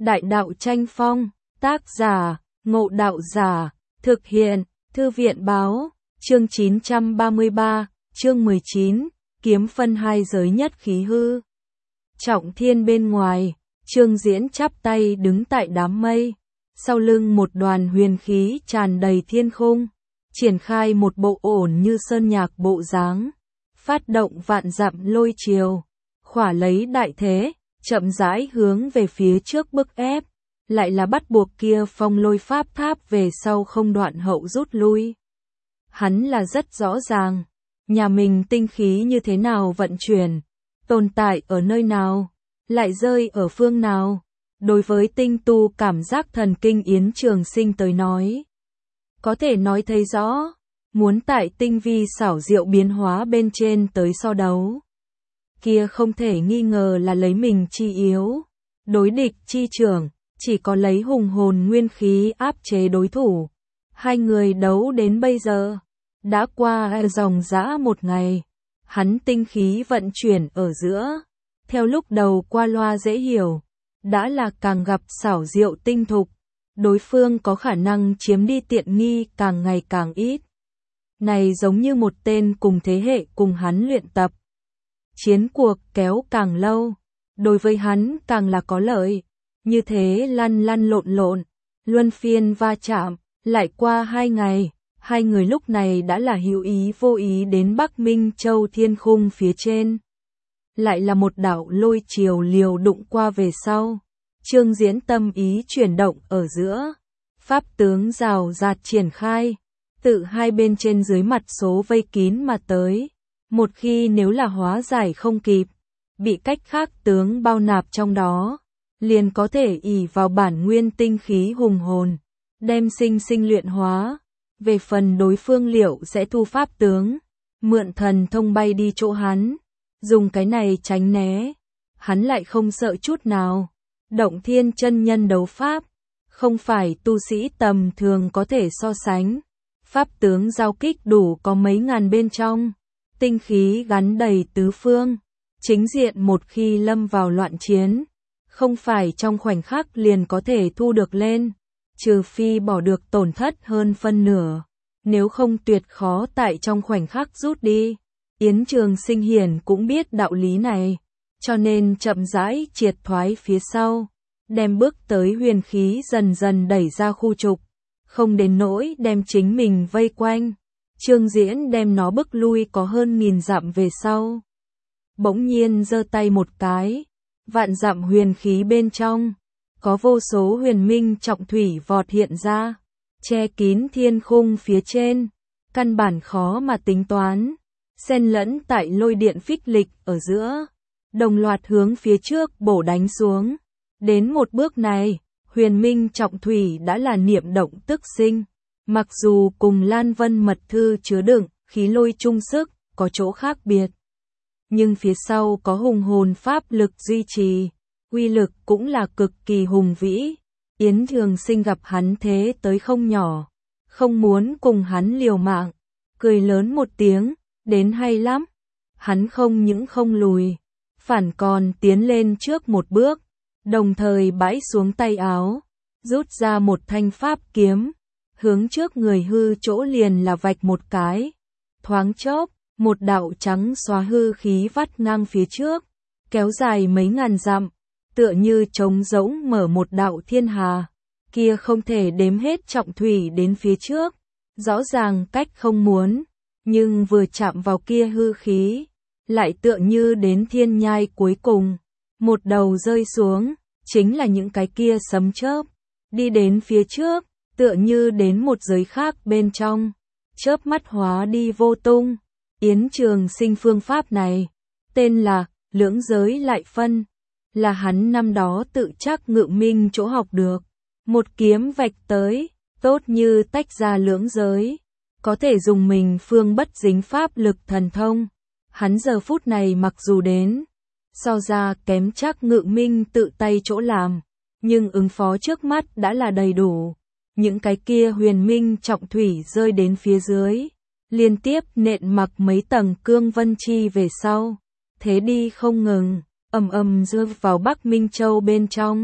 Đại đạo tranh phong, tác giả, Ngộ Đạo Giả, thực hiện, Thư viện báo, chương 933, chương 19, kiếm phân hai giới nhất khí hư. Trọng Thiên bên ngoài, Trương Diễn chắp tay đứng tại đám mây, sau lưng một đoàn huyền khí tràn đầy thiên khung, triển khai một bộ ổn như sơn nhạc bộ dáng, phát động vạn dặm lôi triều, khỏa lấy đại thế, chậm rãi hướng về phía trước bức ép, lại là bắt buộc kia phong lôi pháp tháp về sau không đoạn hậu rút lui. Hắn là rất rõ ràng, nhà mình tinh khí như thế nào vận chuyển, tồn tại ở nơi nào, lại rơi ở phương nào. Đối với tinh tu cảm giác thần kinh Yến Trường Sinh tới nói, có thể nói thấy rõ, muốn tại tinh vi xảo diệu biến hóa bên trên tới so đấu. Kia không thể nghi ngờ là lấy mình chi yếu, đối địch chi trưởng, chỉ có lấy hùng hồn nguyên khí áp chế đối thủ. Hai người đấu đến bây giờ, đã qua dòng dã một ngày, hắn tinh khí vận chuyển ở giữa, theo lúc đầu qua loa dễ hiểu, đã là càng gặp xảo diệu tinh thục, đối phương có khả năng chiếm đi tiện nghi càng ngày càng ít. Này giống như một tên cùng thế hệ cùng hắn luyện tập. Chiến cuộc kéo càng lâu, đối với hắn càng là có lợi, như thế lăn lăn lộn lộn, luân phiên va chạm, lại qua 2 ngày, hai người lúc này đã là hữu ý vô ý đến Bắc Minh Châu thiên khung phía trên. Lại là một đạo lôi triều liều đụng qua về sau, Trương Diễn tâm ý chuyển động ở giữa, pháp tướng rào rạt triển khai, tự hai bên trên dưới mặt số vây kín mà tới. Một khi nếu là hóa giải không kịp, bị cách khác tướng bao nạp trong đó, liền có thể ỷ vào bản nguyên tinh khí hùng hồn, đem sinh sinh luyện hóa. Về phần đối phương liệu sẽ thu pháp tướng, mượn thần thông bay đi chỗ hắn, dùng cái này tránh né, hắn lại không sợ chút nào. Động Thiên chân nhân đấu pháp, không phải tu sĩ tầm thường có thể so sánh. Pháp tướng giao kích đủ có mấy ngàn bên trong, tinh khí gắn đầy tứ phương, chính diện một khi lâm vào loạn chiến, không phải trong khoảnh khắc liền có thể thu được lên, trừ phi bỏ được tổn thất hơn phân nửa, nếu không tuyệt khó tại trong khoảnh khắc rút đi. Yến Trường Sinh hiển cũng biết đạo lý này, cho nên chậm rãi triệt thoái phía sau, đem bước tới huyền khí dần dần đẩy ra khu trục, không đến nỗi đem chính mình vây quanh. Trương Diễn đem nó bức lui có hơn 1000 dặm về sau. Bỗng nhiên giơ tay một cái, vạn dặm huyền khí bên trong, có vô số huyền minh trọng thủy vọt hiện ra, che kín thiên khung phía trên, căn bản khó mà tính toán, xen lẫn tại lôi điện phích lịch ở giữa, đồng loạt hướng phía trước bổ đánh xuống. Đến một bước này, huyền minh trọng thủy đã là niệm động tức sinh. Mặc dù cùng Lan Vân mật thư chứa đựng, khí lôi chung sức, có chỗ khác biệt. Nhưng phía sau có hùng hồn pháp lực duy trì, uy lực cũng là cực kỳ hùng vĩ. Yến Trường Sinh gặp hắn thế tới không nhỏ, không muốn cùng hắn liều mạng, cười lớn một tiếng, đến hay lắm. Hắn không những không lùi, phản còn tiến lên trước một bước, đồng thời bãi xuống tay áo, rút ra một thanh pháp kiếm, hướng trước người hư chỗ liền là vạch một cái. Thoáng chốc, một đạo trắng xóa hư khí vắt ngang phía trước, kéo dài mấy ngàn dặm, tựa như trống rỗng mở một đạo thiên hà. Kia không thể đếm hết trọng thủy đến phía trước, rõ ràng cách không muốn, nhưng vừa chạm vào kia hư khí, lại tựa như đến thiên nhai cuối cùng. Một đầu rơi xuống, chính là những cái kia sấm chớp, đi đến phía trước, tựa như đến một giới khác bên trong, chớp mắt hóa đi vô tung. Yến Trường Sinh phương pháp này, tên là lưỡng giới lại phân, là hắn năm đó tự chắc Ngự Minh chỗ học được. Một kiếm vạch tới, tốt như tách ra lưỡng giới, có thể dùng mình phương bất dính pháp lực thần thông. Hắn giờ phút này mặc dù đến, so ra kém chắc Ngự Minh tự tay chỗ làm, nhưng ứng phó trước mắt đã là đầy đủ. Những cái kia huyền minh trọng thủy rơi đến phía dưới, liên tiếp nện mặc mấy tầng cương vân chi về sau, thế đi không ngừng, ầm ầm rơi vào Bắc Minh Châu bên trong.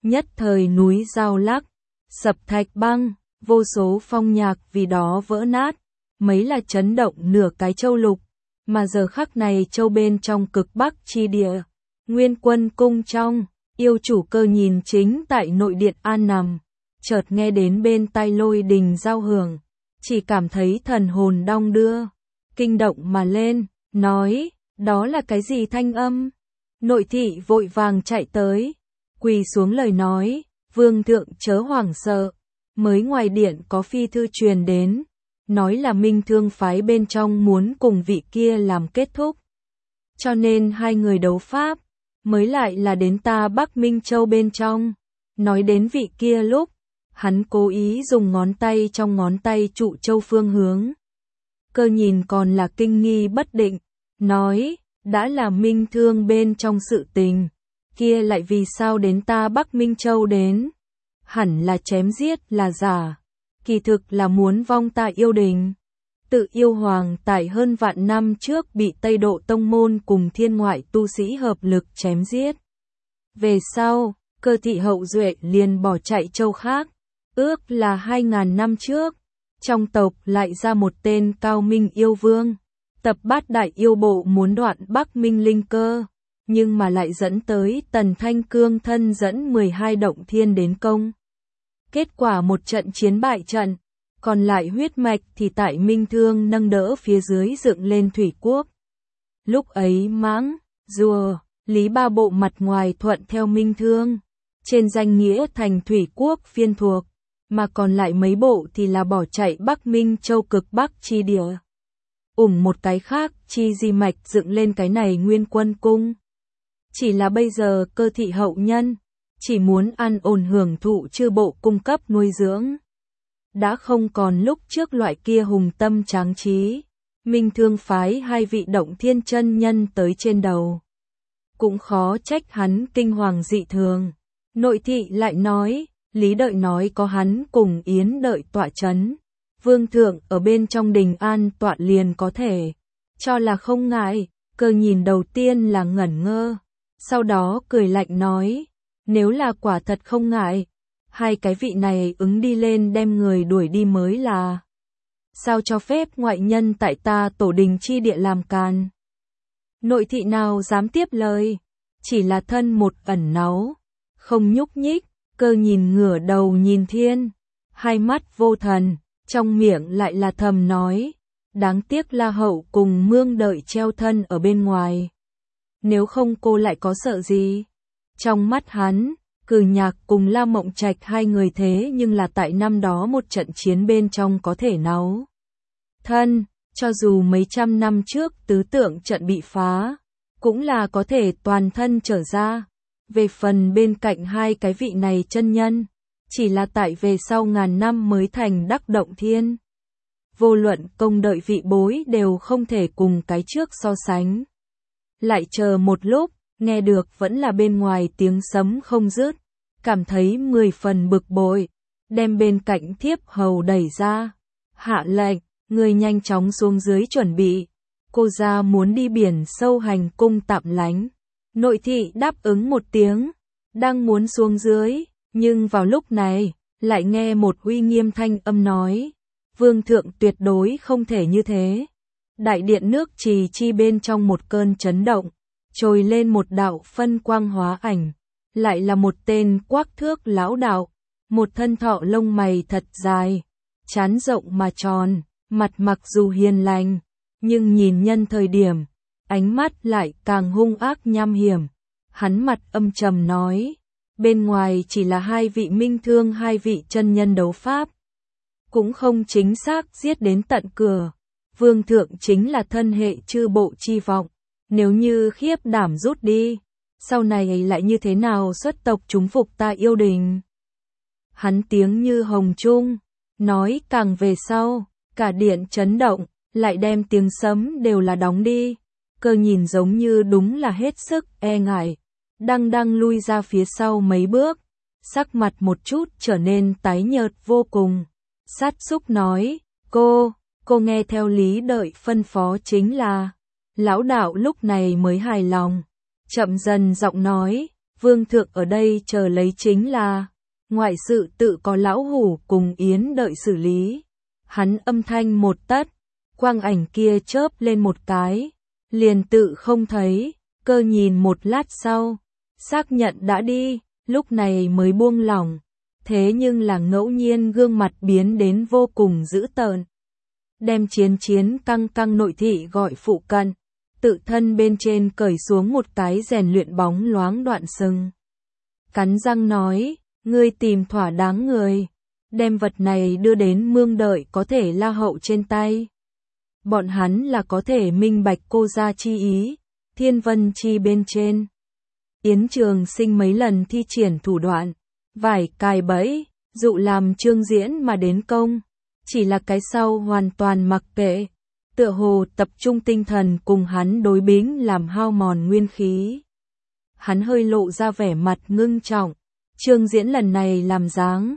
nhất thời núi dao lắc, sập thạch băng, vô số phong nhạc vì đó vỡ nát, mấy là chấn động nửa cái châu lục, mà giờ khắc này châu bên trong cực bắc chi địa, Nguyên Quân cung trong, yêu chủ Cơ Nhìn chính tại nội điện an nằm, chợt nghe đến bên tai lôi đình giao hưởng, chỉ cảm thấy thần hồn đong đưa, kinh động mà lên, nói, đó là cái gì thanh âm? Nội thị vội vàng chạy tới, quỳ xuống lời nói, vương thượng chớ hoảng sợ, mới ngoài điện có phi thư truyền đến, nói là Minh Thương phái bên trong muốn cùng vị kia làm kết thúc. Cho nên hai người đấu pháp, mới lại là đến ta Bắc Minh Châu bên trong. Nói đến vị kia lúc, hắn cố ý dùng ngón tay trong ngón tay trụ châu phương hướng. Cơ Nhìn còn là kinh nghi bất định, nói, đã là Minh Thương bên trong sự tình, kia lại vì sao đến ta Bắc Minh Châu đến? Hẳn là chém giết là giả, kỳ thực là muốn vong ta yêu đình. Tự yêu hoàng tại hơn vạn năm trước bị Tây Độ Tông môn cùng thiên ngoại tu sĩ hợp lực chém giết. Về sau, Cơ thị hậu duệ liền bỏ chạy châu khác, ước là 2000 năm trước. Trong tộc lại ra một tên cao minh yêu vương, tập bát đại yêu bộ muốn đoạn Bắc Minh linh cơ, nhưng mà lại dẫn tới Tần Thanh Cương thân dẫn 12 động thiên đến công. Kết quả một trận chiến bại trận, còn lại huyết mạch thì tại Minh Thương nâng đỡ phía dưới dựng lên thủy quốc. Lúc ấy Mãng, Rùa, Lý ba bộ mặt ngoài thuận theo Minh Thương, trên danh nghĩa thành thủy quốc phiên thuộc, mà còn lại mấy bộ thì là bỏ chạy Bắc Minh Châu cực Bắc chi địa. Một cái khác chi di mạch dựng lên cái này Nguyên Quân cung. Chỉ là bây giờ Cơ thị hậu nhân, chỉ muốn ăn ổn hưởng thụ chư bộ cung cấp nuôi dưỡng. Đã không còn lúc trước loại kia hùng tâm tráng trí, Minh Thương phái hai vị động thiên chân nhân tới trên đầu. Cũng khó trách hắn kinh hoàng dị thường. Nội thị lại nói, Lý Đợi nói có hắn cùng Yến Đợi tọa chấn, vương thượng ở bên trong đình an tọa liền có thể, cho là không ngại. Cơ Nhìn đầu tiên là ngẩn ngơ, sau đó cười lạnh nói, nếu là quả thật không ngại, hai cái vị này ứng đi lên đem người đuổi đi mới là. Sao cho phép ngoại nhân tại ta tổ đình chi địa làm càn? Nội thị nào dám tiếp lời, chỉ là thân một ẩn náu, không nhúc nhích. Cơ Nhìn ngửa đầu nhìn thiên, hai mắt vô thần, trong miệng lại là thầm nói, đáng tiếc La Hậu cùng Mương Đợi treo thân ở bên ngoài. Nếu không cô lại có sợ gì? Trong mắt hắn, Cử Nhạc cùng La Mộng Trạch hai người thế nhưng là tại năm đó một trận chiến bên trong có thể náu thân, cho dù mấy trăm năm trước tứ tượng trận bị phá, cũng là có thể toàn thân trở ra. Về phần bên cạnh hai cái vị này chân nhân, chỉ là tại về sau ngàn năm mới thành đắc động thiên. Vô luận công đợi vị bối đều không thể cùng cái trước so sánh. Lại chờ một lúc, nghe được vẫn là bên ngoài tiếng sấm không dứt, cảm thấy 10 phần bực bội, đem bên cạnh thiếp hầu đẩy ra, hạ lệnh, người nhanh chóng xuống dưới chuẩn bị, cô ra muốn đi biển sâu hành cung tạm lánh. Nội thị đáp ứng một tiếng, đang muốn xuống dưới, nhưng vào lúc này, lại nghe một uy nghiêm thanh âm nói, vương thượng tuyệt đối không thể như thế. Đại điện nước trì chi bên trong một cơn chấn động, trồi lên một đạo phân quang hóa ảnh, lại là một tên quắc thước lão đạo, một thân thọ lông mày thật dài, trán rộng mà tròn, mặt mặc dù hiền lành, nhưng nhìn nhân thời điểm, ánh mắt lại càng hung ác nham hiểm. Hắn mặt âm trầm nói, bên ngoài chỉ là hai vị Minh Thương hai vị chân nhân đấu pháp, cũng không chính xác giết đến tận cửa. Vương thượng chính là thân hệ chư bộ chi vọng, nếu như khiếp đảm rút đi, sau này lại như thế nào xuất tộc chúng phục ta yêu đình. Hắn tiếng như hồng trung, nói càng về sau, cả điện chấn động, lại đem tiếng sấm đều là đóng đi. Cơ Nhìn giống như đúng là hết sức e ngại, đang lui ra phía sau mấy bước, sắc mặt một chút trở nên tái nhợt vô cùng. Sát xúc nói, cô nghe theo Lý Đợi phân phó chính là. Lão đạo lúc này mới hài lòng, chậm dần giọng nói, vương thượng ở đây chờ lấy chính là, ngoại sự tự có lão hủ cùng Yến đợi xử lý. Hắn âm thanh một tắt, quang ảnh kia chớp lên một cái, liền tự không thấy, Cơ nhìn một lát sau, xác nhận đã đi, lúc này mới buông lỏng, thế nhưng là ngẫu nhiên gương mặt biến đến vô cùng dữ tợn. Đem chiến căng căng nội thị gọi phụ cận, tự thân bên trên cởi xuống một cái rèn luyện bóng loáng đoạn sừng. Cắn răng nói, ngươi tìm thỏa đáng người, đem vật này đưa đến mương đợi có thể La Hậu trên tay. Bọn hắn là có thể minh bạch cô gia chi ý, Thiên Vân chi bên trên. Yến Trường Sinh mấy lần thi triển thủ đoạn, vải cài bẫy, dụ làm Trương Diễn mà đến công, chỉ là cái sau hoàn toàn mặc kệ, tựa hồ tập trung tinh thần cùng hắn đối bính làm hao mòn nguyên khí. Hắn hơi lộ ra vẻ mặt ngưng trọng, Trương Diễn lần này làm dáng,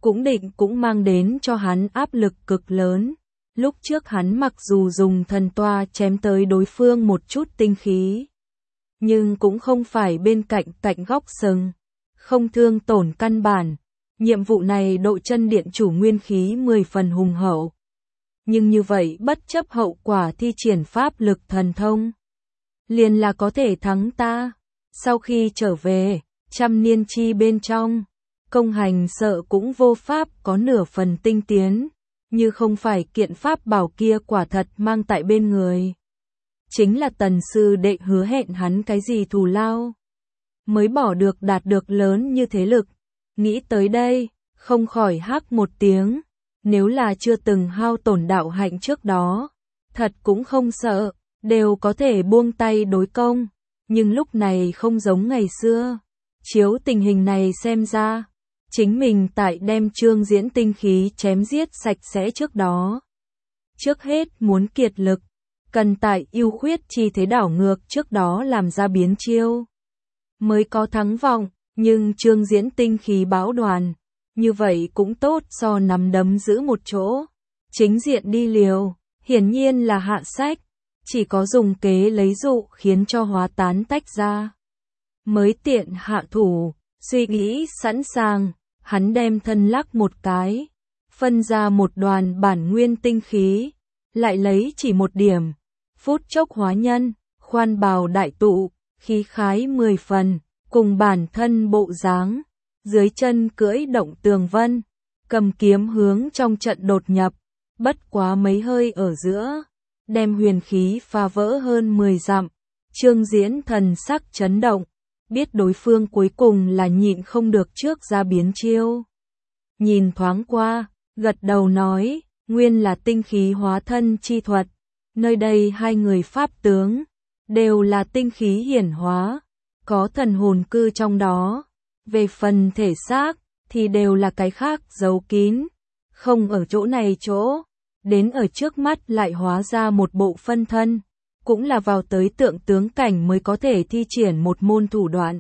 cũng mang đến cho hắn áp lực cực lớn. Lúc trước hắn mặc dù dùng thần toa chém tới đối phương một chút tinh khí, nhưng cũng không phải bên cạnh góc sừng, không thương tổn căn bản. Nhiệm vụ này độ chân điện chủ nguyên khí 10 phần hùng hậu. Nhưng như vậy bất chấp hậu quả thi triển pháp lực thần thông, liền là có thể thắng ta. Sau khi trở về, trăm niên chi bên trong, công hành sợ cũng vô pháp có nửa phần tinh tiến, như không phải kiện pháp bảo kia quả thật mang tại bên người. Chính là Tần sư đệ hứa hẹn hắn cái gì thù lao, mới bỏ được đạt được lớn như thế lực. Nghĩ tới đây, không khỏi hắc một tiếng, nếu là chưa từng hao tổn đạo hạnh trước đó, thật cũng không sợ, đều có thể buông tay đối công, nhưng lúc này không giống ngày xưa. Chiếu tình hình này xem ra, chính mình tại đem Trương Diễn tinh khí chém giết sạch sẽ trước đó. Trước hết muốn kiệt lực, cần tại ưu khuyết chi thế đảo ngược trước đó làm ra biến chiêu, mới có thắng vọng. Nhưng Trương Diễn tinh khí bão đoàn, như vậy cũng tốt so nắm đấm giữ một chỗ. Chính diện đi liều, hiển nhiên là hạ sách, chỉ có dùng kế lấy dụ khiến cho hóa tán tách ra, mới tiện hạ thủ. Suy nghĩ sẵn sàng, hắn đem thân lắc một cái, phân ra một đoàn bản nguyên tinh khí, lại lấy chỉ một điểm, phút chốc hóa nhân, khoan bào đại tụ, khí khái 10 phần. Cùng bản thân bộ dáng, dưới chân cưỡi động tường vân, cầm kiếm hướng trong trận đột nhập, bất quá mấy hơi ở giữa, đem huyền khí phá vỡ hơn 10 dặm. Trương Diễn thần sắc chấn động, biết đối phương cuối cùng là nhịn không được trước ra biến chiêu. Nhìn thoáng qua, gật đầu nói, nguyên là tinh khí hóa thân chi thuật, nơi đây hai người pháp tướng, đều là tinh khí hiển hóa. Có thần hồn cư trong đó, về phần thể xác, thì đều là cái khác giấu kín, không ở chỗ này chỗ, đến ở trước mắt lại hóa ra một bộ phân thân, cũng là vào tới tượng tướng cảnh mới có thể thi triển một môn thủ đoạn.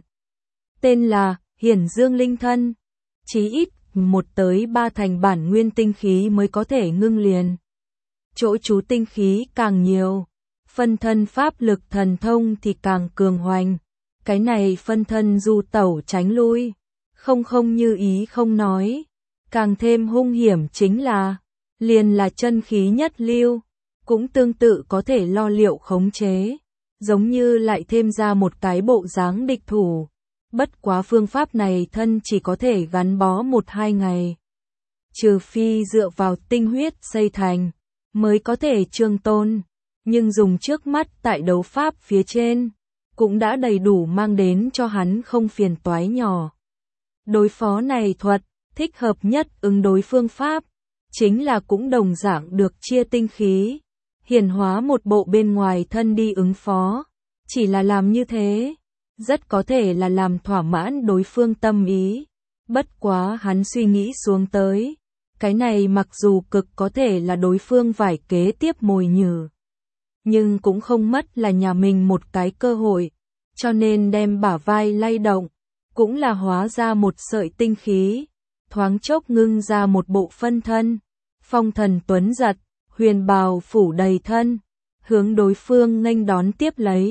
Tên là, Hiển Dương Linh Thân, chí ít, 1 tới 3 thành bản nguyên tinh khí mới có thể ngưng liền. Chỗ trú tinh khí càng nhiều, phân thân pháp lực thần thông thì càng cường hoành. Cái này phân thân du tẩu tránh lui, không như ý không nói, càng thêm hung hiểm chính là, liền là chân khí nhất lưu, cũng tương tự có thể lo liệu khống chế, giống như lại thêm ra một cái bộ dáng địch thủ. Bất quá phương pháp này thân chỉ có thể gắn bó 1-2 ngày. Trừ phi dựa vào tinh huyết xây thành, mới có thể trường tôn, nhưng dùng trước mắt tại đấu pháp phía trên, cũng đã đầy đủ mang đến cho hắn không phiền toái nhỏ. Đối phó này thuật, thích hợp nhất ứng đối phương pháp, chính là cũng đồng dạng được chia tinh khí, hiển hóa một bộ bên ngoài thân đi ứng phó. Chỉ là làm như thế, rất có thể là làm thỏa mãn đối phương tâm ý. Bất quá hắn suy nghĩ xuống tới, cái này mặc dù cực có thể là đối phương vải kế tiếp mồi nhử, nhưng cũng không mất là nhà mình một cái cơ hội, cho nên đem bả vai lay động, cũng là hóa ra một sợi tinh khí, thoáng chốc ngưng ra một bộ phân thân, phong thần tuấn giật, huyền bào phủ đầy thân, hướng đối phương nghênh đón tiếp lấy,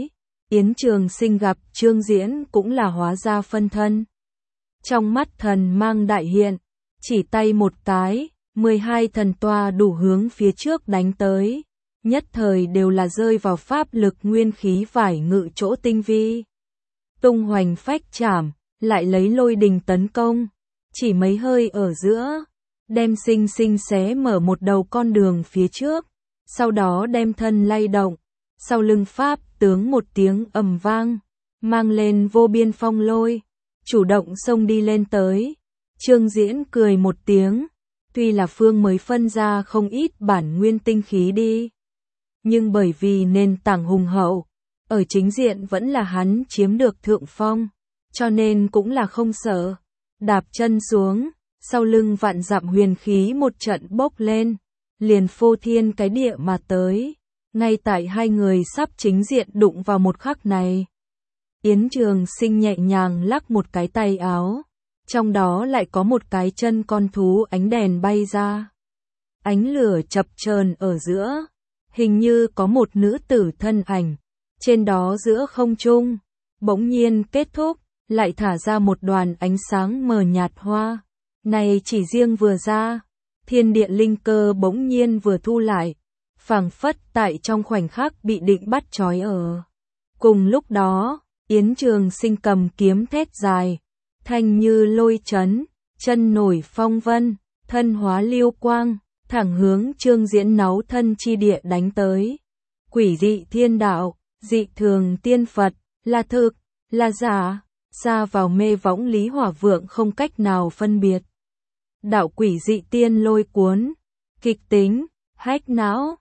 Yến Trường Sinh gặp Trương Diễn cũng là hóa ra phân thân. Trong mắt thần mang đại hiện, chỉ tay một cái, 12 thần toa đủ hướng phía trước đánh tới. Nhất thời đều là rơi vào pháp lực nguyên khí vải ngự chỗ tinh vi. Tung hoành phách chảm, lại lấy lôi đình tấn công. Chỉ mấy hơi ở giữa, đem sinh sinh xé mở một đầu con đường phía trước. Sau đó đem thân lay động, sau lưng pháp tướng một tiếng ầm vang, mang lên vô biên phong lôi, chủ động xông đi lên tới. Trương Diễn cười một tiếng, tuy là phương mới phân ra không ít bản nguyên tinh khí đi, nhưng bởi vì nền tảng hùng hậu, ở chính diện vẫn là hắn chiếm được thượng phong, cho nên cũng là không sợ. Đạp chân xuống, sau lưng vạn dặm huyền khí một trận bốc lên, liền phô thiên cái địa mà tới. Ngay tại hai người sắp chính diện đụng vào một khắc này, Yến Trường Sinh nhẹ nhàng lắc một cái tay áo, trong đó lại có một cái chân con thú ánh đèn bay ra. Ánh lửa chập chờn ở giữa, hình như có một nữ tử thân ảnh, trên đó giữa không trung, bỗng nhiên kết thúc, lại thả ra một đoàn ánh sáng mờ nhạt hoa. Này chỉ riêng vừa ra, thiên địa linh cơ bỗng nhiên vừa thu lại, phảng phất tại trong khoảnh khắc bị định bắt trói ở. Cùng lúc đó, Yến Trường Sinh cầm kiếm thét dài, thanh như lôi chấn, chân nổi phong vân, thân hóa liêu quang, thẳng hướng Trương Diễn náu thân chi địa đánh tới. Quỷ dị thiên đạo, dị thường tiên Phật, là thực, là giả, xa vào mê võng Lý Hỏa Vượng không cách nào phân biệt. Đạo quỷ dị tiên lôi cuốn, kịch tính, hách não,